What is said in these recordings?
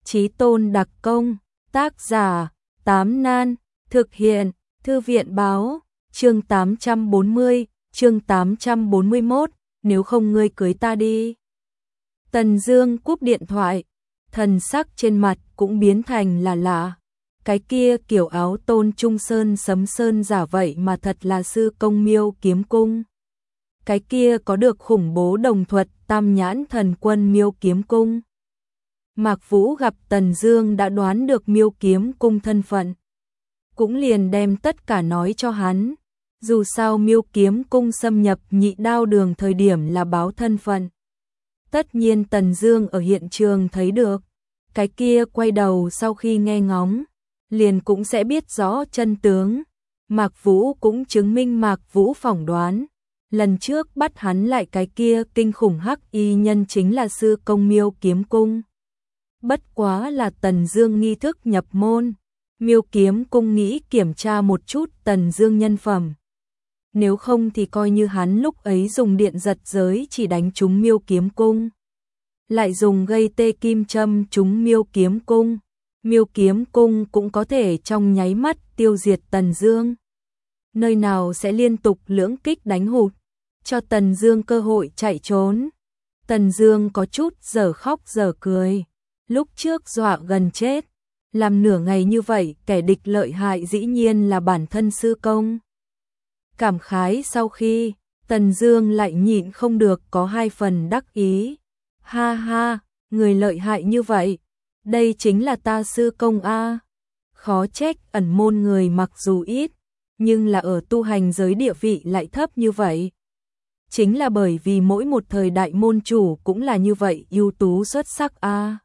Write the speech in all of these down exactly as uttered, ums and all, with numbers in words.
Chí tôn đặc công, tác giả, Tám Nan, thực hiện, Thư viện báo, chương tám trăm bốn mươi, chương tám trăm bốn mươi mốt, nếu không ngươi cưới ta đi. Tần Dương cúp điện thoại, thần sắc trên mặt cũng biến thành là lạ. Cái kia kiểu áo Tôn Trung Sơn sấm sơn giả vậy mà thật là sư công Miêu Kiếm Cung. Cái kia có được khủng bố đồng thuật Tam Nhãn Thần Quân Miêu Kiếm Cung. Mạc Vũ gặp Tần Dương đã đoán được Miêu Kiếm Cung thân phận, cũng liền đem tất cả nói cho hắn. Dù sao Miêu Kiếm Cung xâm nhập Nhị Đao Đường thời điểm là báo thân phận. Tất nhiên Tần Dương ở hiện trường thấy được, cái kia quay đầu sau khi nghe ngóng, liền cũng sẽ biết rõ chân tướng. Mạc Vũ cũng chứng minh Mạc Vũ phỏng đoán, lần trước bắt hắn lại cái kia kinh khủng hắc y nhân chính là sư công Miêu Kiếm Cung. Bất quá là Tần Dương nghi thức nhập môn, Miêu Kiếm Cung nghĩ kiểm tra một chút Tần Dương nhân phẩm. Nếu không thì coi như hắn lúc ấy dùng điện giật giới chỉ đánh trúng Miêu Kiếm Cung, lại dùng gây tê kim châm trúng Miêu Kiếm Cung, Miêu Kiếm Cung cũng có thể trong nháy mắt tiêu diệt Tần Dương. Nơi nào sẽ liên tục lưỡng kích đánh hụt, cho Tần Dương cơ hội chạy trốn. Tần Dương có chút dở khóc dở cười, lúc trước dọa gần chết, làm nửa ngày như vậy, kẻ địch lợi hại dĩ nhiên là bản thân sư công. Cảm khái sau khi, Tần Dương lại nhịn không được có hai phần đắc ý. Ha ha, người lợi hại như vậy, đây chính là ta sư công a. Khó trách ẩn môn người mặc dù ít, nhưng là ở tu hành giới địa vị lại thấp như vậy. Chính là bởi vì mỗi một thời đại môn chủ cũng là như vậy ưu tú xuất sắc a.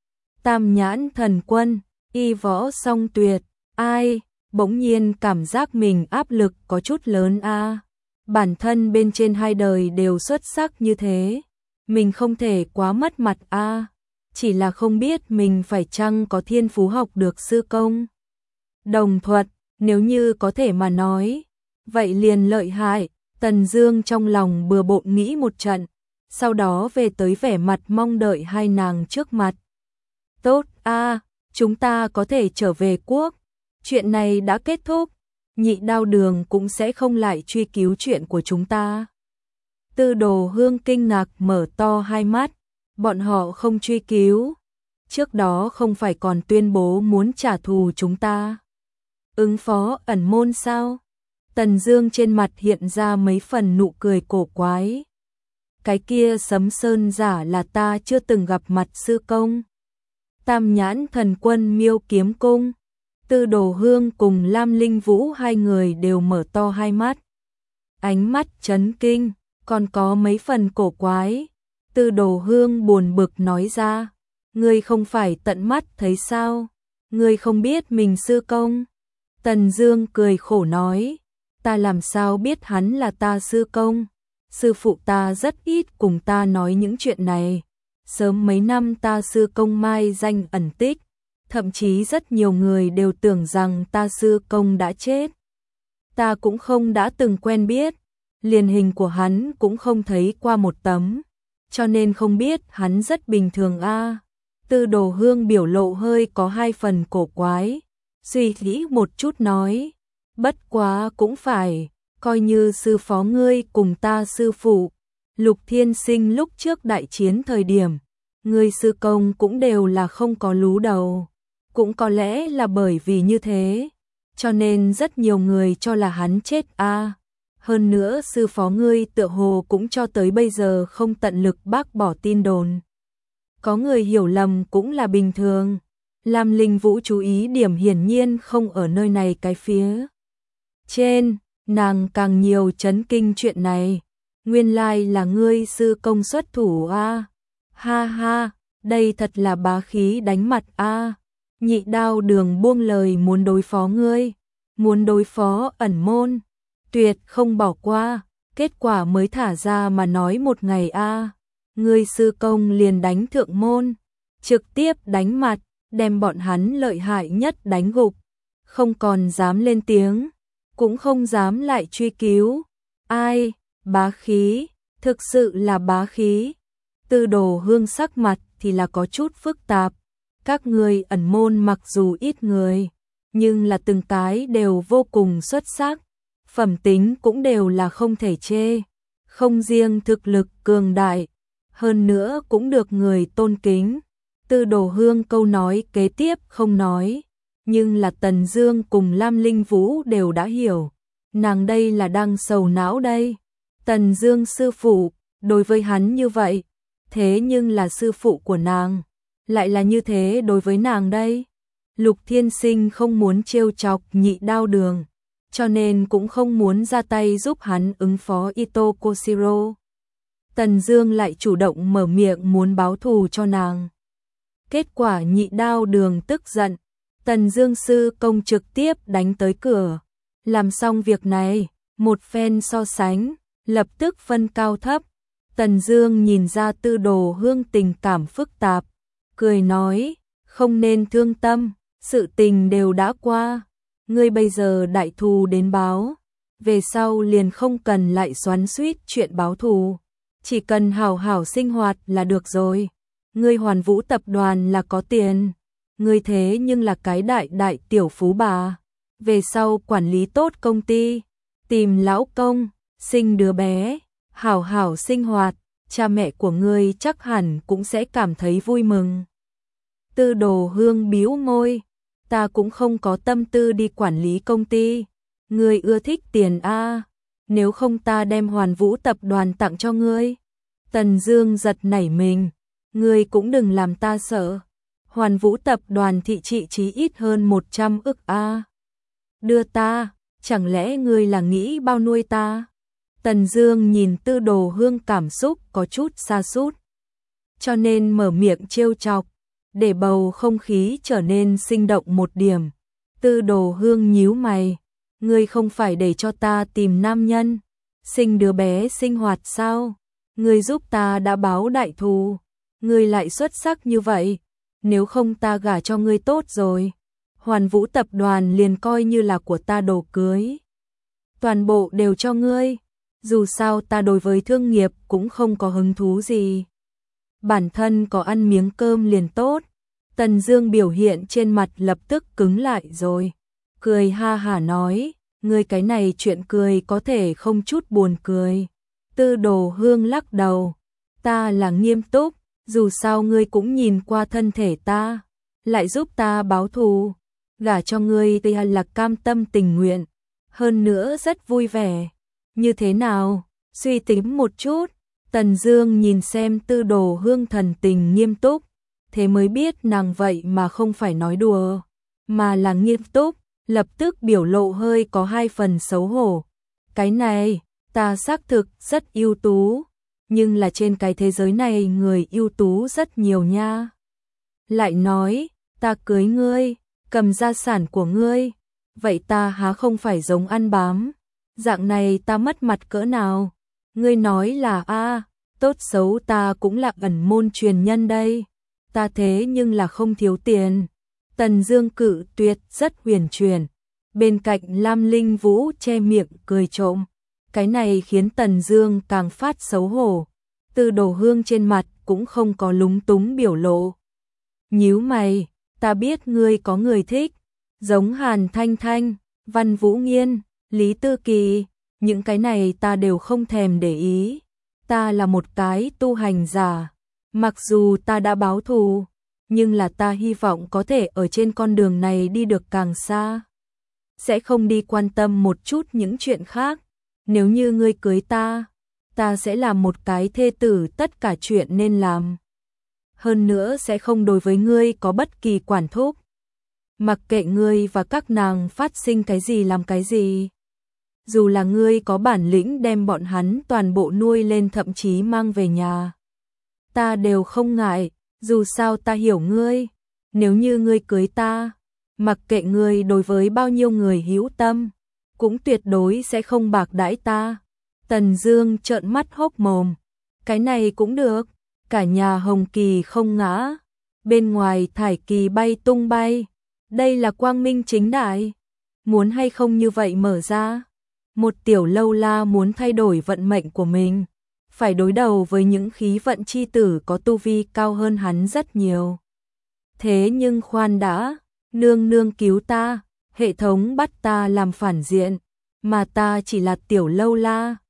Tam Nhãn Thần Quân, y võ song tuyệt, ai, bỗng nhiên cảm giác mình áp lực có chút lớn a. Bản thân bên trên hai đời đều xuất sắc như thế, mình không thể quá mất mặt a. Chỉ là không biết mình phải chăng có thiên phú học được sư công đồng thuật, nếu như có thể mà nói, vậy liền lợi hại. Tần Dương trong lòng bừa bộn nghĩ một trận, sau đó về tới vẻ mặt mong đợi hai nàng trước mặt. Tốt a, chúng ta có thể trở về quốc, chuyện này đã kết thúc, Nhị Đao Đường cũng sẽ không lại truy cứu chuyện của chúng ta. Tư Đồ Hương kinh ngạc mở to hai mắt, bọn họ không truy cứu, trước đó không phải còn tuyên bố muốn trả thù chúng ta, ứng phó ẩn môn sao? Tần Dương trên mặt hiện ra mấy phần nụ cười cổ quái. Cái kia sấm sơn giả là ta chưa từng gặp mặt sư công. Tam Nhãn Thần Quân Miêu Kiếm Cung. Tư Đồ Hương cùng Lam Linh Vũ hai người đều mở to hai mắt, ánh mắt chấn kinh, còn có mấy phần cổ quái. Tư Đồ Hương buồn bực nói ra, ngươi không phải tận mắt thấy sao? Ngươi không biết mình sư công? Tần Dương cười khổ nói, ta làm sao biết hắn là ta sư công? Sư phụ ta rất ít cùng ta nói những chuyện này. Sớm mấy năm ta sư công mai danh ẩn tích, thậm chí rất nhiều người đều tưởng rằng ta sư công đã chết. Ta cũng không đã từng quen biết, liền hình của hắn cũng không thấy qua một tấm, cho nên không biết hắn rất bình thường a. Tư Đồ Hương biểu lộ hơi có hai phần cổ quái, suy nghĩ một chút nói, bất quá cũng phải, coi như sư phó ngươi cùng ta sư phụ Lục Thiên Sinh lúc trước đại chiến thời điểm, ngươi sư công cũng đều là không có lú đầu, cũng có lẽ là bởi vì như thế, cho nên rất nhiều người cho là hắn chết a. Hơn nữa sư phó ngươi tựa hồ cũng cho tới bây giờ không tận lực bác bỏ tin đồn. Có người hiểu lầm cũng là bình thường. Lam Linh Vũ chú ý điểm hiển nhiên không ở nơi này cái phía trên, nàng càng nhiều chấn kinh chuyện này. Nguyên lai là ngươi sư công xuất thủ a. Ha ha, đây thật là bá khí đánh mặt a. Nhị Đao Đường buông lời muốn đối phó ngươi, muốn đối phó ẩn môn, tuyệt không bỏ qua, kết quả mới thả ra mà nói một ngày a. Ngươi sư công liền đánh thượng môn, trực tiếp đánh mặt, đem bọn hắn lợi hại nhất đánh gục, không còn dám lên tiếng, cũng không dám lại truy cứu. Ai, bá khí, thực sự là bá khí. Tư Đồ Hương sắc mặt thì là có chút phức tạp, Các ngươi ẩn môn mặc dù ít người, nhưng là từng cái đều vô cùng xuất sắc, phẩm tính cũng đều là không thể chê, không riêng thực lực cường đại, hơn nữa cũng được người tôn kính. Tư Đồ Hương câu nói kế tiếp không nói, nhưng là Tần Dương cùng Lam Linh Vũ đều đã hiểu, nàng đây là đang sầu não đây. Tần Dương sư phụ, đối với hắn như vậy, thế nhưng là sư phụ của nàng, lại là như thế đối với nàng đây. Lục Thiên Sinh không muốn trêu chọc Nhị Đao Đường, cho nên cũng không muốn ra tay giúp hắn ứng phó Ito Koshiro. Tần Dương lại chủ động mở miệng muốn báo thù cho nàng. Kết quả Nhị Đao Đường tức giận, Tần Dương sư công trực tiếp đánh tới cửa. Làm xong việc này, một phen so sánh, lập tức phân cao thấp. Tần Dương nhìn ra Tư Đồ Hương tình cảm phức tạp, cười nói, không nên thương tâm, sự tình đều đã qua, ngươi bây giờ đại thù đến báo, về sau liền không cần lại xoắn xuýt chuyện báo thù, chỉ cần hảo hảo sinh hoạt là được rồi. Ngươi Hoàn Vũ tập đoàn là có tiền, ngươi thế nhưng là cái đại đại tiểu phú bà, về sau quản lý tốt công ty, tìm lão công, sinh đứa bé, hảo hảo sinh hoạt, cha mẹ của ngươi chắc hẳn cũng sẽ cảm thấy vui mừng. Tư Đồ Hương bĩu môi, ta cũng không có tâm tư đi quản lý công ty, ngươi ưa thích tiền a, nếu không ta đem Hoàn Vũ tập đoàn tặng cho ngươi. Tần Dương giật nảy mình, ngươi cũng đừng làm ta sợ, Hoàn Vũ tập đoàn thị trị chí ít hơn một trăm ức a. Đưa ta, chẳng lẽ ngươi là nghĩ bao nuôi ta? Tần Dương nhìn Tư Đồ Hương cảm xúc có chút sa sút, cho nên mở miệng trêu chọc, để bầu không khí trở nên sinh động một điểm. Tư Đồ Hương nhíu mày, ngươi không phải để cho ta tìm nam nhân, sinh đứa bé sinh hoạt sao? Ngươi giúp ta đã báo đại thù, ngươi lại xuất sắc như vậy, nếu không ta gả cho ngươi tốt rồi. Hoàn Vũ tập đoàn liền coi như là của ta đồ cưới, toàn bộ đều cho ngươi, dù sao ta đối với thương nghiệp cũng không có hứng thú gì. Bản thân có ăn miếng cơm liền tốt. Tần Dương biểu hiện trên mặt lập tức cứng lại rồi, cười ha hả nói, ngươi cái này chuyện cười có thể không chút buồn cười. Tư Đồ Hương lắc đầu, ta là nghiêm túc, dù sao ngươi cũng nhìn qua thân thể ta, lại giúp ta báo thù, gả cho ngươi thì là cam tâm tình nguyện, hơn nữa rất vui vẻ. Như thế nào? Suy tính một chút. Tần Dương nhìn xem Tư Đồ Hương thần tình nghiêm túc, thế mới biết nàng vậy mà không phải nói đùa, mà là nghiêm túc, lập tức biểu lộ hơi có hai phần xấu hổ. Cái này, ta xác thực rất ưu tú, nhưng là trên cái thế giới này người ưu tú rất nhiều nha. Lại nói, ta cưới ngươi, cầm gia sản của ngươi, vậy ta há không phải giống ăn bám, dạng này ta mất mặt cỡ nào? Ngươi nói là a, tốt xấu ta cũng là ẩn môn truyền nhân đây, ta thế nhưng là không thiếu tiền. Tần Dương cự tuyệt rất huyền truyền, bên cạnh Lam Linh Vũ che miệng cười trộm, cái này khiến Tần Dương càng phát xấu hổ. Tư Đồ Hương trên mặt cũng không có lúng túng biểu lộ, nhíu mày, ta biết ngươi có người thích, giống Hàn Thanh Thanh, Văn Vũ Nghiên, Lý Tư Kỳ, những cái này ta đều không thèm để ý, ta là một cái tu hành giả, mặc dù ta đã báo thù, nhưng là ta hy vọng có thể ở trên con đường này đi được càng xa, sẽ không đi quan tâm một chút những chuyện khác. Nếu như ngươi cưới ta, ta sẽ làm một cái thê tử tất cả chuyện nên làm, hơn nữa sẽ không đối với ngươi có bất kỳ quản thúc, mặc kệ ngươi và các nàng phát sinh cái gì làm cái gì. Dù là ngươi có bản lĩnh đem bọn hắn toàn bộ nuôi lên thậm chí mang về nhà, ta đều không ngại, dù sao ta hiểu ngươi, nếu như ngươi cưới ta, mặc kệ ngươi đối với bao nhiêu người hữu tâm, cũng tuyệt đối sẽ không bạc đãi ta. Tần Dương trợn mắt hốc mồm, cái này cũng được, cả nhà hồng kỳ không ngã, bên ngoài thải kỳ bay tung bay, đây là quang minh chính đại, muốn hay không như vậy mở ra. Một tiểu lâu la muốn thay đổi vận mệnh của mình, phải đối đầu với những khí vận chi tử có tu vi cao hơn hắn rất nhiều. Thế nhưng khoan đã, nương nương cứu ta, hệ thống bắt ta làm phản diện, mà ta chỉ là tiểu lâu la.